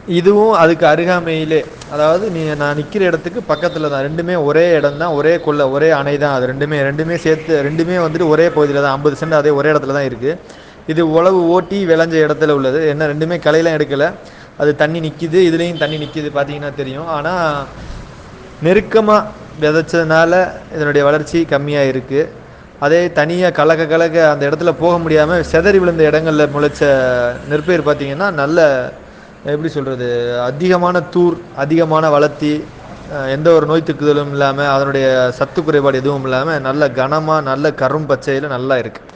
இதுவும் அதுக்கு அருகாமையிலே, அதாவது நான் நிக்கிற இடத்துக்கு பக்கத்துல தான். 2மே ஒரே இடம் தான், ஒரே கொல்லை, ஒரே அணை தான். அது 2மே சேர்த்து 2மே வந்துட்டு ஒரே பகுதியில தான். 50 சென்ட் அதே ஒரே இடத்துல தான் இருக்கு. இது உழவு ஓட்டி விளைஞ்ச இடத்துல உள்ளது. என்ன 2மே களையெல்லாம் எடுக்கல. அது தண்ணி நிக்குது, இதுலயும் தண்ணி நிக்குது, பாத்தீங்கன்னா தெரியும். ஆனா நெருக்கமா விதைச்சதுனால இதனுடைய வளர்ச்சி கம்மியா இருக்கு. அதே தனியா கலக்க கலக்க அந்த இடத்துல போக முடியாம சிதறி விழுந்த இடங்கள்ல முளைச்ச நெற்பயிர் பாத்தீங்கன்னா நல்ல, எப்படி சொல்றது, அதிகமான தூர், அதிகமான வளர்த்தி, எந்த ஒரு நோய் தாக்குதலும் இல்லாம, அதனுடைய சத்து குறைபாடு எதுவும் இல்லாம நல்ல கனமா நல்ல கரும் பச்சையில நல்லா இருக்கு.